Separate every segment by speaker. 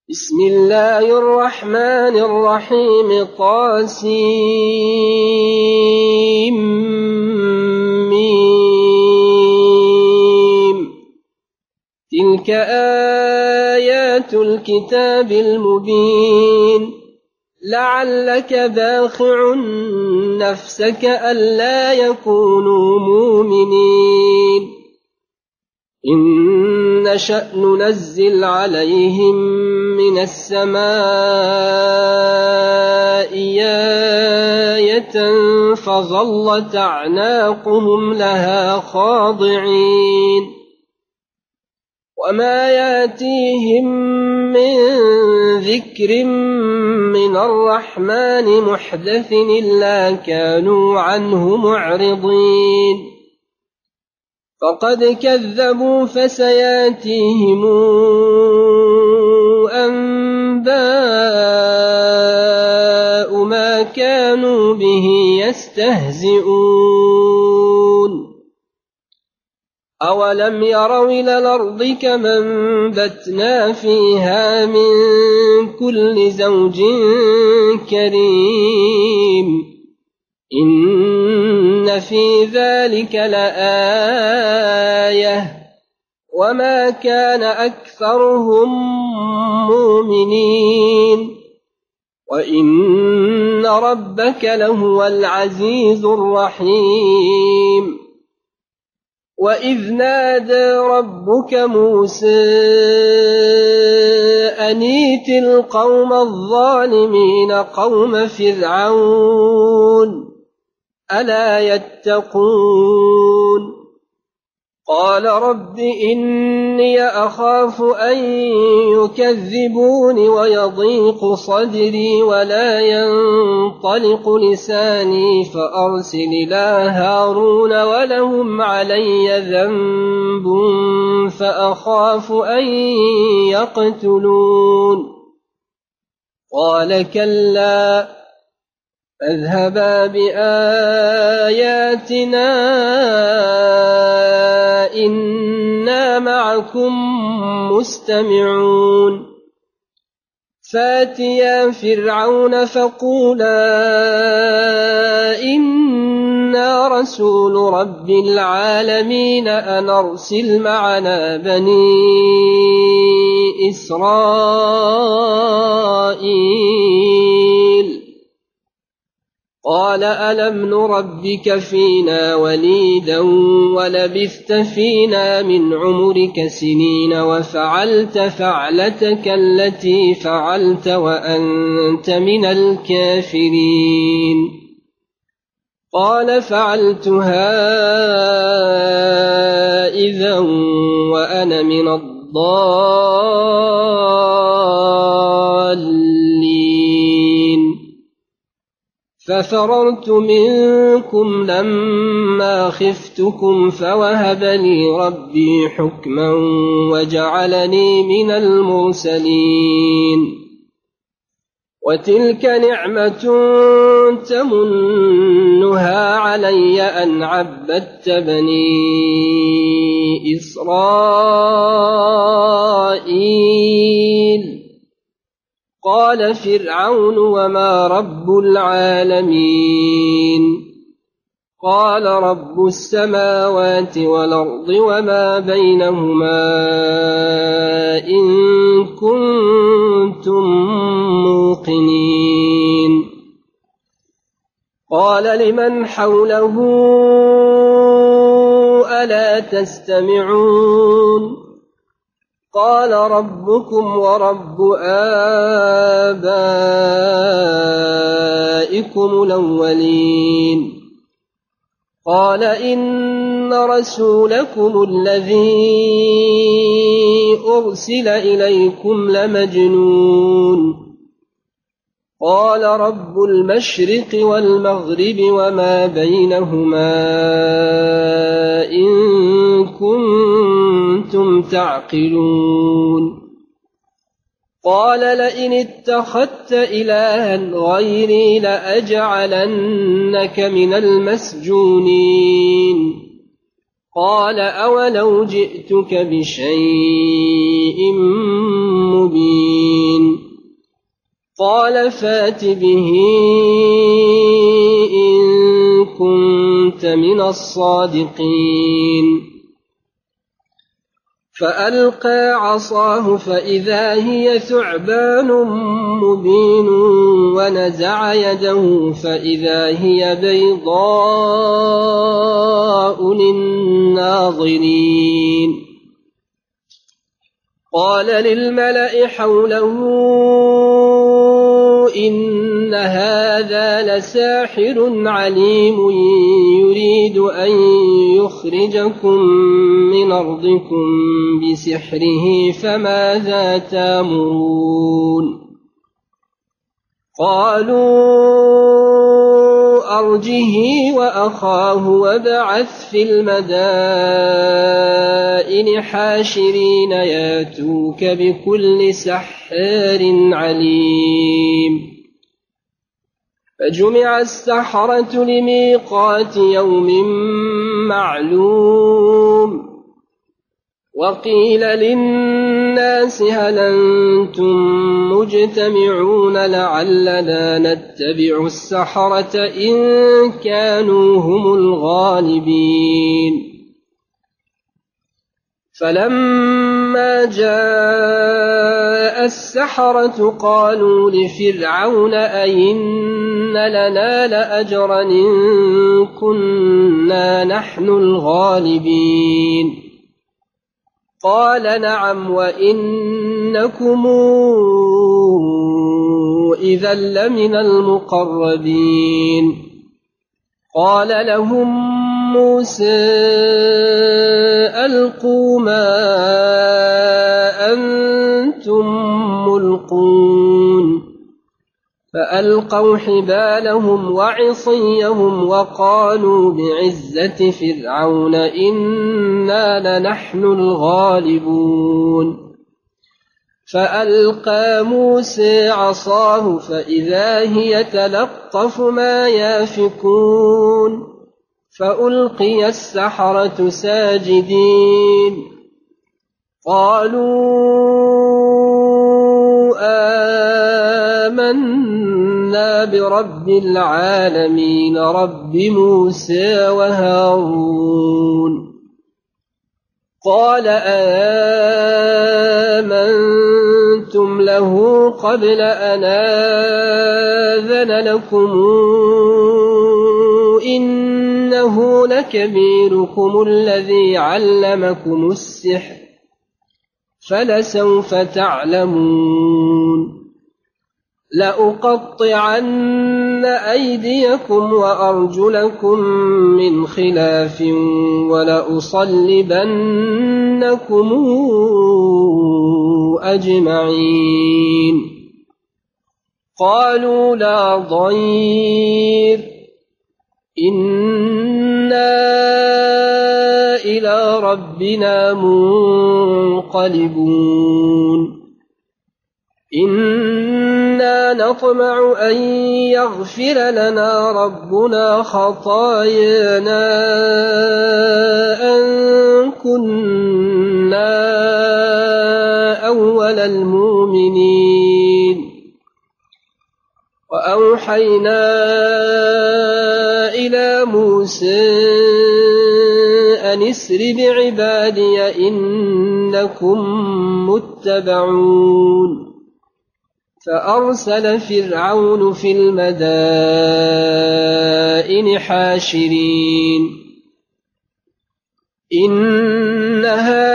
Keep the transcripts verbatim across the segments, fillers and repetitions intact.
Speaker 1: بسم الله الرحمن الرحيم طاسيم ميم تلك آيات الكتاب المبين لعلك باخع نفسك ألا يكونوا مؤمنين إن نشأ ننزل عليهم من السماء آية فظلت أعناقهم لها خاضعين وما يأتيهم من ذكر من الرحمن محدث إلا كانوا عنه معرضين فقد كذبوا فسيأتيهم أنباء ما كانوا به يستهزئون أولم يروا إلى الأرض كما أنبتنا فيها من كل زوج كريم إن في ذلك لآية وما كان أكثرهم مؤمنين وإن ربك لهو العزيز الرحيم وإذ نادى ربك موسى أن ائت القوم الظالمين قوم فرعون ألا يتقون قال رب إني أخاف أن يكذبون ويضيق صدري ولا ينطلق لساني فأرسل إلى هارون ولهم علي ذنب فأخاف أن يقتلون قال كلا فاذهبا بآياتنا إنا معكم مستمعون فاتيا فرعون فقولا إنا رسول رب العالمين أن أرسل معنا بني إسرائيل قال ألم نربك فينا وليدا ولبثت فينا من عمرك سنين وفعلت فعلتك التي فعلت وأنت من الكافرين قال فعلتها إذا وأنا من الضالين ففررت منكم لما خفتكم فوهب لي ربي حكما وجعلني من المرسلين وتلك نعمة تمنها علي أن عبدت بني إسرائيل قال فرعون وما رب العالمين قال رب السماوات والأرض وما بينهما إن كنتم موقنين قال لمن حوله ألا تستمعون قال ربكم ورب آبائكم الأولين قال إن رسولكم الذي أرسل إليكم لمجنون قال رب المشرق والمغرب وما بينهما إن كنتم تعقلون قال لئن اتخذت إلها غيري لأجعلنك من المسجونين قال أولو جئتك بشيء مبين قال فات به إن كنت من الصادقين فألقى عصاه فإذا هي ثعبان مبين ونزع يده فإذا هي بيضاء للناظرين قال للملأ حوله إن هذا لساحر عليم يريد أن يخرجكم من أرضكم بسحره فماذا تأمرون قالوا أرجه وأخاه وابعث في المدائن حاشرين ياتوك بكل سحار عليم فجمع السحرة لميقات يوم معلوم وقيل للناس هل أنتم مجتمعون لعلنا نتبع السحرة إن كانوا هم الغالبين فلما جاء السحرة قالوا لفرعون أئن لنا لأجرا إن كنا نحن الغالبين قال نعم وإنكم إذا لمن المقربين قال لهم موسى ألقوا ما أنتم ملقون فألقوا حبالهم وعصيهم وقالوا بعزة فرعون إنا لنحن الغالبون فألقى موسى عصاه فإذا هي تلقف ما يافكون فألقي السحرة ساجدين قالوا آمنا برب العالمين رب موسى وهارون قال آمنتم له قبل أن آذن لكم إنه لكبيركم الذي علمكم السحر فلسوف تعلمون لأقطعن أيديكم وأرجلكم من خلاف ولأصلبنكم أجمعين قالوا لا ضير إنا إلى ربنا منقلبون إنا نطمع أن يغفر لنا ربنا خطايانا أن كنا أول المؤمنين وأوحينا إلى موسى أن اسر بعبادي إنكم متبعون فأرسل فرعون في المدائن حاشرين إن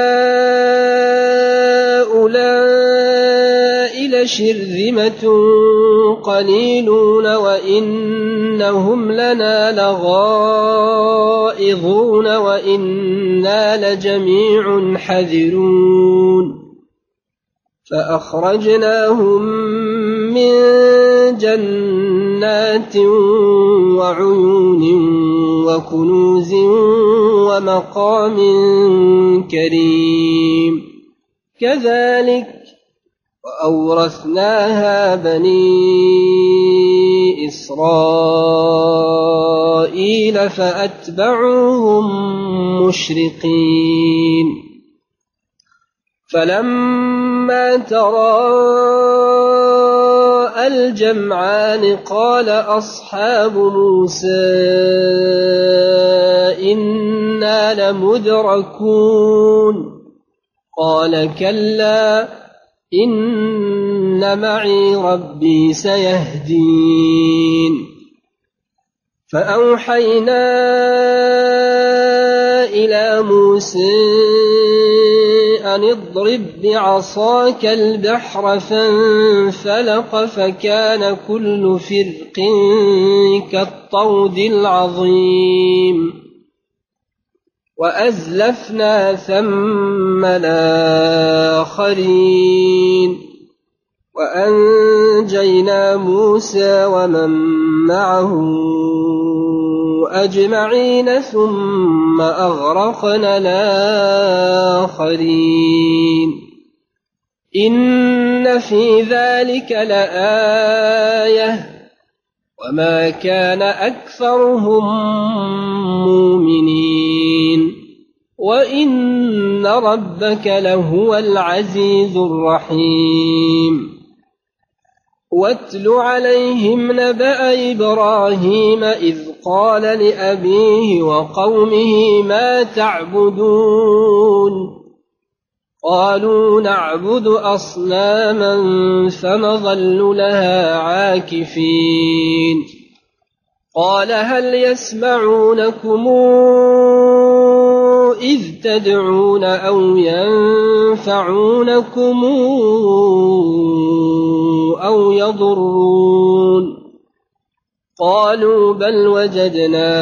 Speaker 1: هؤلاء لشرذمة قليلون وإنهم لنا لغائظون وإنا لجميع حذرون فأخرجناهم من جنات وعيون وكنوز ومقام كريم كذلك وأورثناها بني إسرائيل فأتبعوهم مشرقين فلما تراءى التقى الجمعان قال أصحاب موسى إنا لمدركون قال كلا إن معي ربي سيهدين فأوحينا إلى موسى أن اضرب بعصاك البحر فانفلق فكان كل فرق كالطود العظيم وأزلفنا ثم الآخرين وأنجينا موسى ومن معه أجمعين ثم أغرقنا الآخرين إن في ذلك لآية وما كان أكثرهم مؤمنين وإن ربك لهو العزيز الرحيم واتل عليهم نبأ إبراهيم إذ قال لأبيه وقومه ما تعبدون قالوا نعبد أصناما فنظل لها عاكفين قال هل يسمعونكم إذ تدعون أو ينفعونكم أو يضرون قالوا بل وجدنا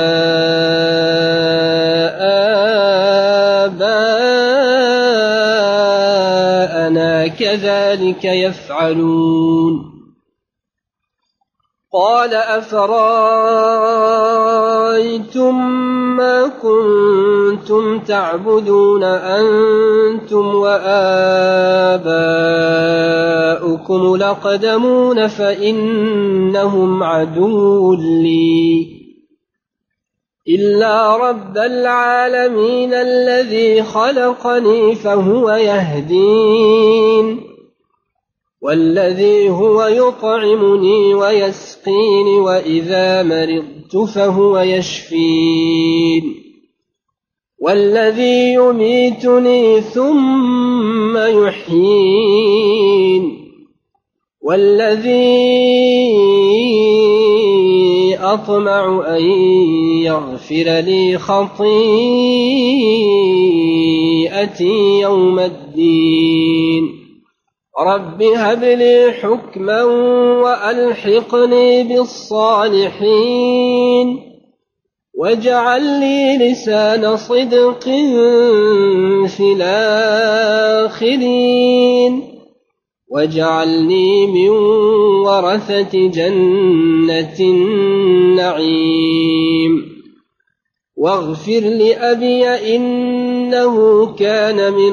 Speaker 1: آباءنا كذلك يفعلون قال أفرأيتم ما كنتم تعبدون أنتم وآباؤكم الأقدمون فإنهم عدو لي إلا رب العالمين الذي خلقني فهو يهدين والذي هو يطعمني ويسقين وإذا مرضت فهو يشفين والذي يميتني ثم يحيين والذي أطمع أن يغفر لي خطيئتي يوم الدين رب هب لي حكما وألحقني بالصالحين واجعل لي لسان صدق في الآخرين واجعلني من ورثة جنة النعيم واغفر لأبي إنه كان من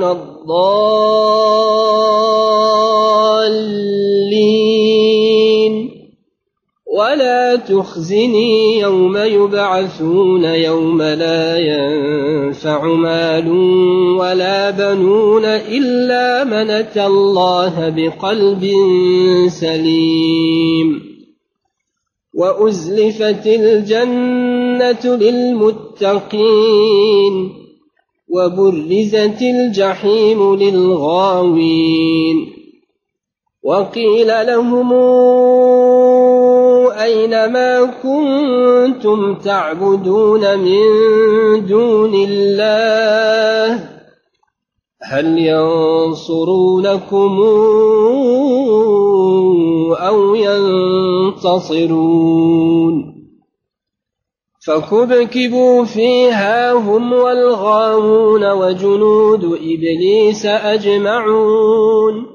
Speaker 1: الضالين ولا تخزني يوم يبعثون يوم لا ينفع مال ولا بنون إلا من أتى الله بقلب سليم وأزلفت الجنة للمتقين وبرزت الجحيم للغاوين وقيل لهم أين ما كنتم تعبدون من دون الله هل ينصرونكم أو ينتصرون فكبكبوا فيها هم والغاوون وجنود إبليس أجمعون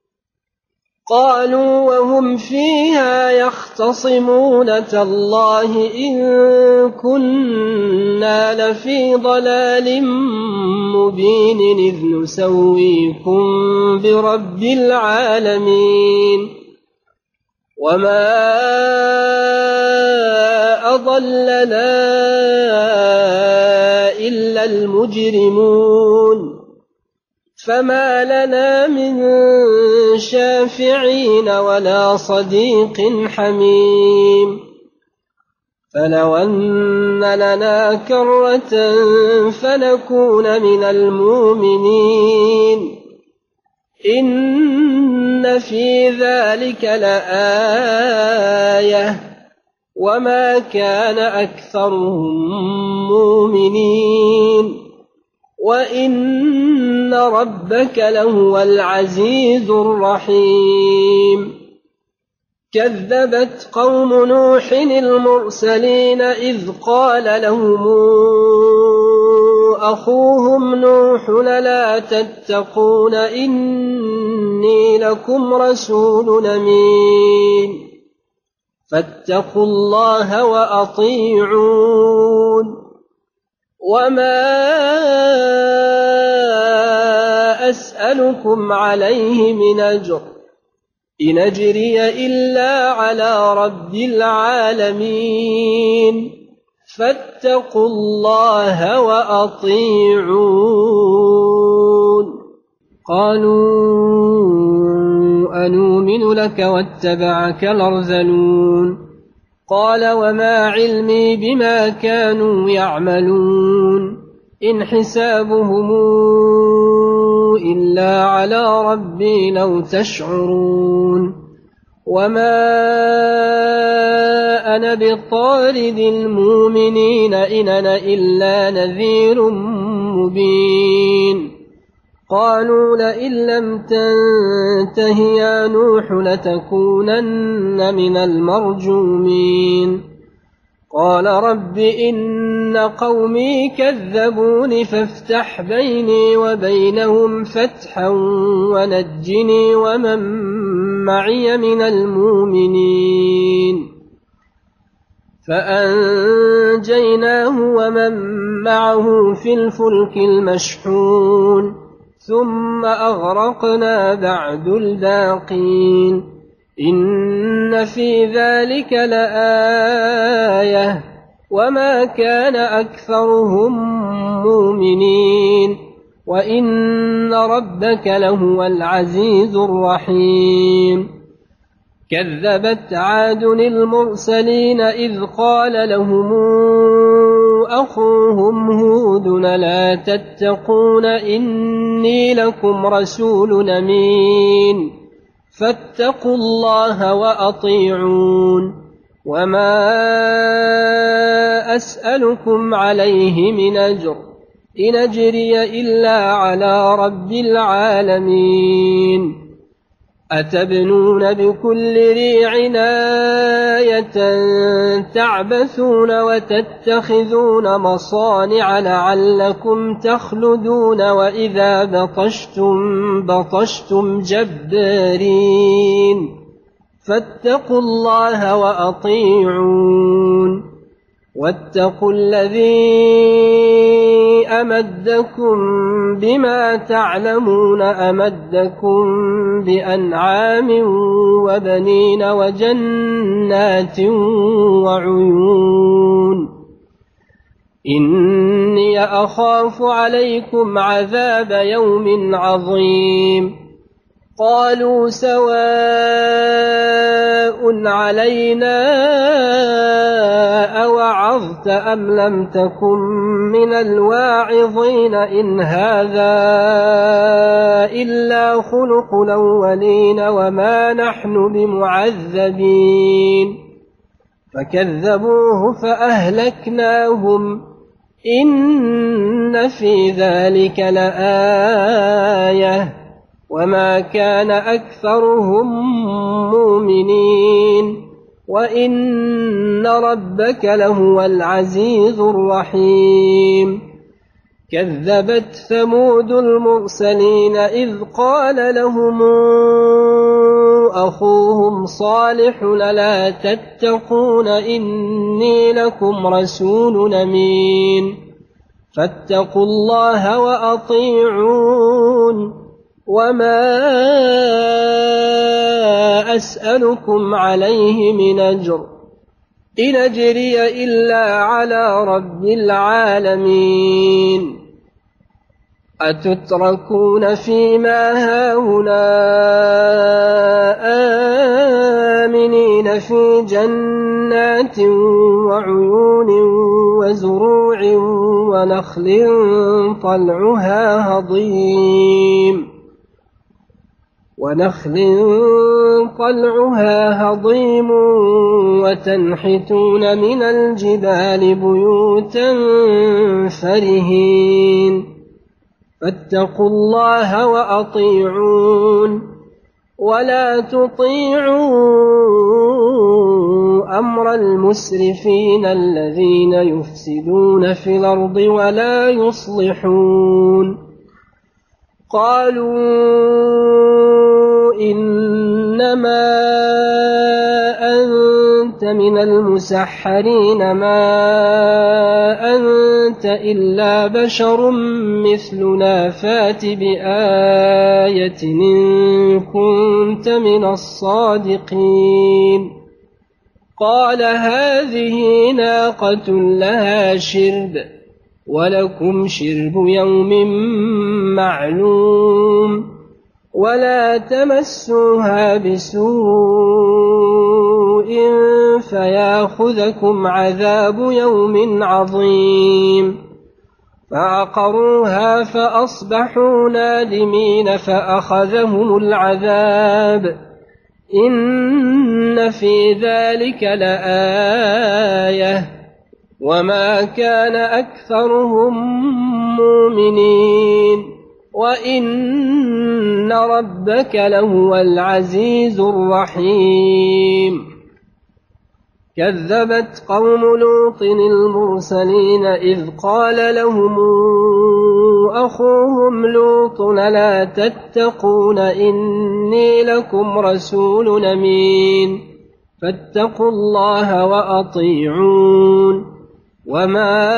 Speaker 1: قالوا وهم فيها يختصمون تالله إن كنا لفي ضلال مبين إذ نسويكم برب العالمين وما أضلنا إلا المجرمون فما لنا من شافعين ولا صديق حميم فلو أن لنا كرة فنكون من المؤمنين إن في ذلك لآية وما كان أكثرهم مؤمنين وإن ربك لهو العزيز الرحيم كذبت قوم نوح المرسلين إذ قال لهم أخوهم نوح لا تتقون إني لكم رسول أمين فاتقوا الله وأطيعون وما أسألكم عليه من أجر إن أجري إلا على رب العالمين فاتقوا الله وأطيعون قالوا أنؤمن لك واتبعك الأرذلون قال وما علمي بما كانوا يعملون إن حسابهم إلا على ربي لو تشعرون وما أنا بطارد المؤمنين إن أنا إلا نذير مبين قالوا لئن لم تنته يا نوح لتكونن من المرجومين قال رب إن قومي كذبون فافتح بيني وبينهم فتحا ونجني ومن معي من المؤمنين فأنجيناه ومن معه في الفلك المشحون ثم أغرقنا بعد الباقين إن في ذلك لآية وما كان أكثرهم مؤمنين وإن ربك لهو العزيز الرحيم كذبت عاد المرسلين إذ قال لهم أخوهم هود لا تتقون إني لكم رسول أمين فاتقوا الله وأطيعون وما أسألكم عليه من أجر إن أجري إلا على رب العالمين أتبنون بكل ريع آية تعبثون وتتخذون مصانع لعلكم تخلدون وإذا بطشتم بطشتم جبارين فاتقوا الله وأطيعون واتقوا الذي أمدكم بما تعلمون أمدكم بأنعام وبنين وجنات وعيون إني أخاف عليكم عذاب يوم عظيم قالوا سواء علينا أوعظت أم لم تكن من الواعظين إن هذا إلا خلق الأولين وما نحن بمعذبين فكذبوه فأهلكناهم إن في ذلك لآية وما كان أكثرهم مؤمنين وإن ربك لهو العزيز الرحيم كذبت ثمود المرسلين إذ قال لهم أخوهم صالح لا تتقون إني لكم رسول أمين فاتقوا الله وأطيعون وما أسألكم عليه من أجر إن أجري إلا على رب العالمين أتتركون فيما هاهنا آمنين في جنات وعيون وزروع ونخل طلعها هضيم ونخل طلعها هضيم وتنحتون من الجبال بيوتا فرهين فاتقوا الله وأطيعون ولا تطيعوا أمر المسرفين الذين يفسدون في الأرض ولا يصلحون قالوا إنما أنت من المسحرين ما أنت إلا بشر مثلنا فات بآية إن كنت من الصادقين قال هذه ناقة لها شرب ولكم شرب يوم معلوم ولا تمسوها بسوء فياخذكم عذاب يوم عظيم فعقروها فأصبحوا نادمين فأخذهم العذاب إن في ذلك لآية وما كان أكثرهم مؤمنين وإن ربك لهو العزيز الرحيم كذبت قوم لوط المرسلين إذ قال لهم أخوهم لوط لا تتقون إني لكم رسول أمين فاتقوا الله وأطيعون وما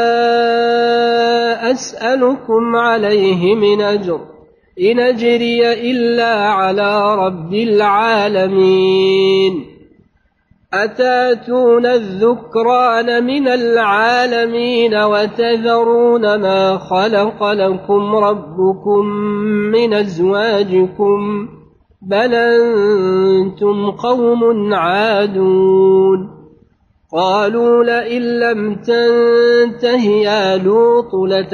Speaker 1: أسألكم عليه من أجر إن أجري إلا على رب العالمين أتاتون الذكران من العالمين وتذرون ما خلق لكم ربكم من أزواجكم بل أنتم قوم عادون قالوا لئن لم تنته يا لوط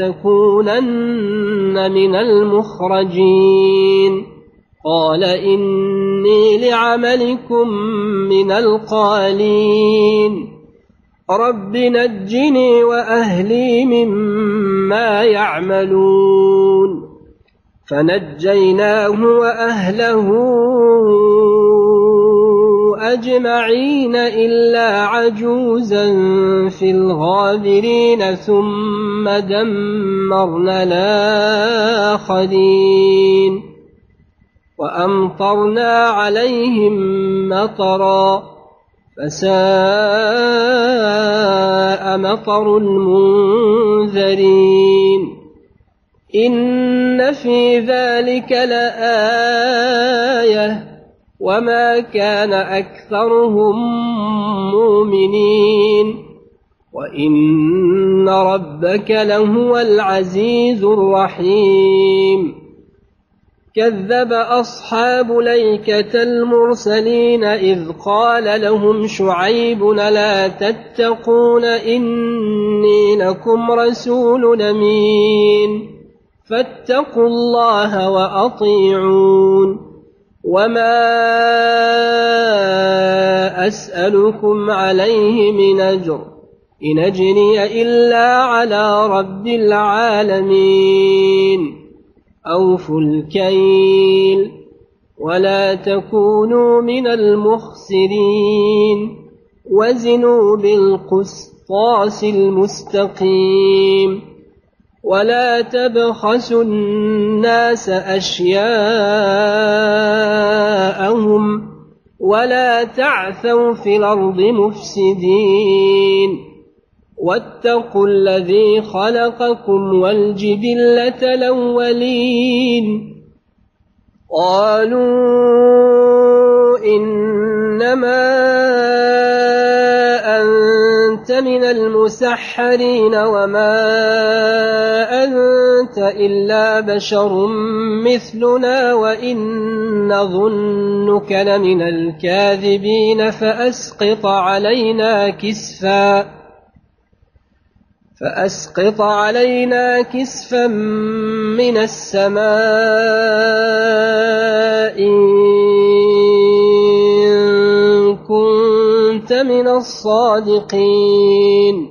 Speaker 1: لتكونن من المخرجين قال إني لعملكم من القالين رب نجني وأهلي مما يعملون فنجيناه وأهله أجمعين إلا عجوزا في الغابرين ثم دمرنا الآخرين وأمطرنا عليهم مطرا فساء مطر المنذرين إن في ذلك لآية وما كان أكثرهم مؤمنين وإن ربك لهو العزيز الرحيم كذب أصحاب الأيكة المرسلين إذ قال لهم شعيب لا تتقون إني لكم رسول أمين فاتقوا الله وأطيعون وما أسألكم عليه من أجر إن أجري إلا على رب العالمين أوفوا الكيل ولا تكونوا من المخسرين وزنوا بالقسطاس المستقيم ولا تبخسوا الناس أشياءهم ولا تعثوا في الأرض مفسدين واتقوا الذي خلقكم والجبلة الأولين قالوا إنما أنت كنت من المسحرين وما أنت إلا بشر مثلنا وإن نظنك لمن الكاذبين فأسقط علينا كسفا فأسقط علينا كسفا من السماء إن كنت من الصادقين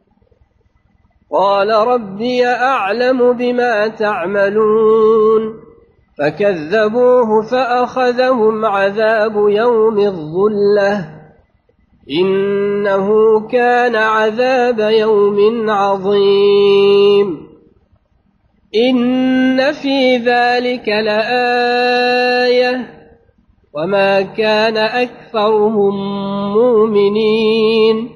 Speaker 1: قال ربي أعلم بما تعملون فكذبوه فأخذهم عذاب يوم الظلة إنه كان عذاب يوم عظيم إن في ذلك لآية وما كان أكثرهم مؤمنين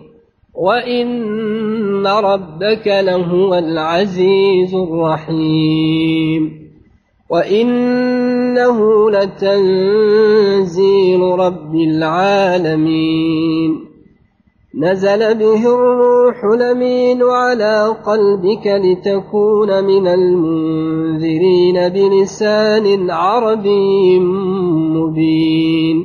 Speaker 1: وإن ربك لهو العزيز الرحيم وإنه لتنزيل رب العالمين نزل به الروح الأمين على قلبك لتكون من المنذرين بلسان عربي مبين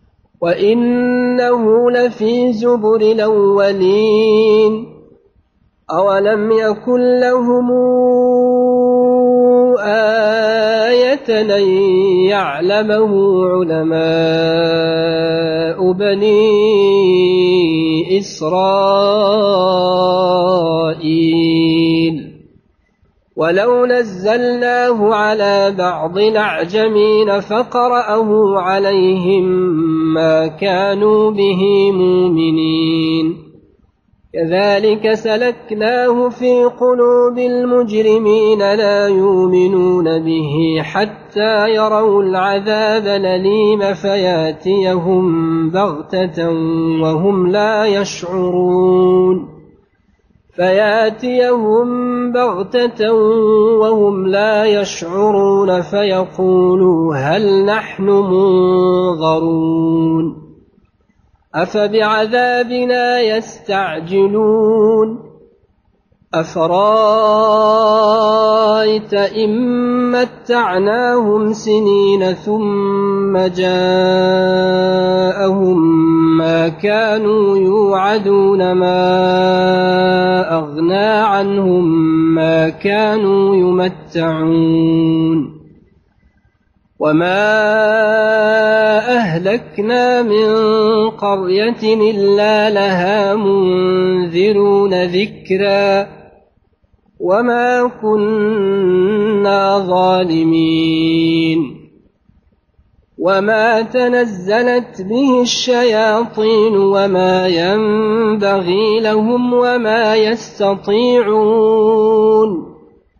Speaker 1: وإنه لفي زبر الأولين أولم يكن لهم آية أن يعلمه علماء بني إسرائيل ولو نزلناه على بعض الأعجمين فقرأه عليهم ما كانوا به مؤمنين كذلك سلكناه في قلوب المجرمين لا يؤمنون به حتى يروا العذاب الأليم فياتيهم بغتة وهم لا يشعرون فياتيهم بغتة وهم لا يشعرون فيقولوا هل نحن منظرون أفبعذابنا يستعجلون أفرأيت إن متعناهم سنين ثم جاءهم ما كانوا يوعدون ما أغنى عنهم ما كانوا يمتعون وما أهلكنا من قرية إلا لها منذرون ذكرا وما كنا ظالمين وما تنزلت به الشياطين وما ينبغي لهم وما يستطيعون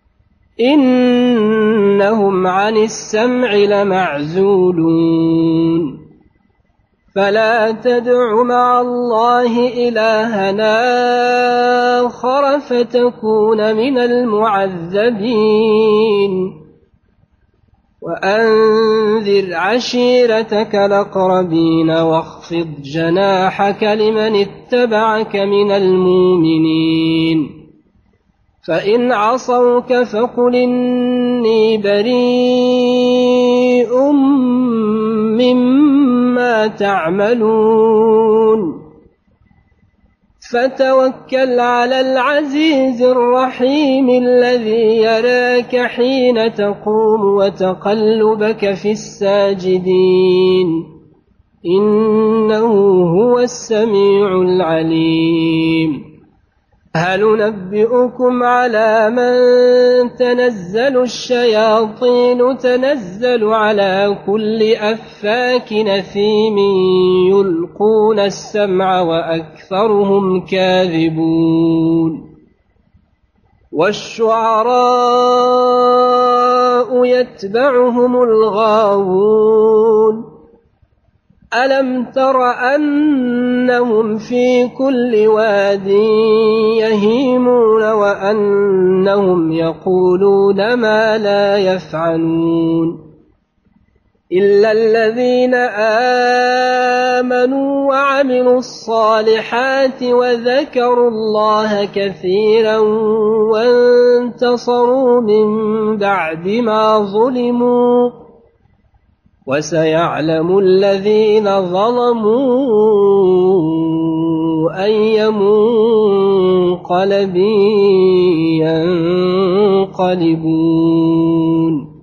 Speaker 1: إنهم عن السمع لمعزولون فلا تدع مع الله إلهنا آخر فتكون من المعذبين وأنذر عشيرتك الأقربين واخفض جناحك لمن اتبعك من المؤمنين فإن عصوك فقل إني بريء مما تعملون فتوكل على العزيز الرحيم الذي يراك حين تقوم وتقلبك في الساجدين إنه هو السميع العليم هل ننبئكم على من تنزل الشياطين تنزل على كل أفاك أثيم يلقون السمع وأكثرهم كاذبون والشعراء يتبعهم الغاوون ألم تر أنهم في كل واد يهيمون وأنهم يقولون ما لا يفعلون إلا الذين آمنوا وعملوا الصالحات وذكروا الله كثيرا وانتصروا من بعد ما ظلموا وسيعلم الذين ظلموا أي منقلب ينقلبون.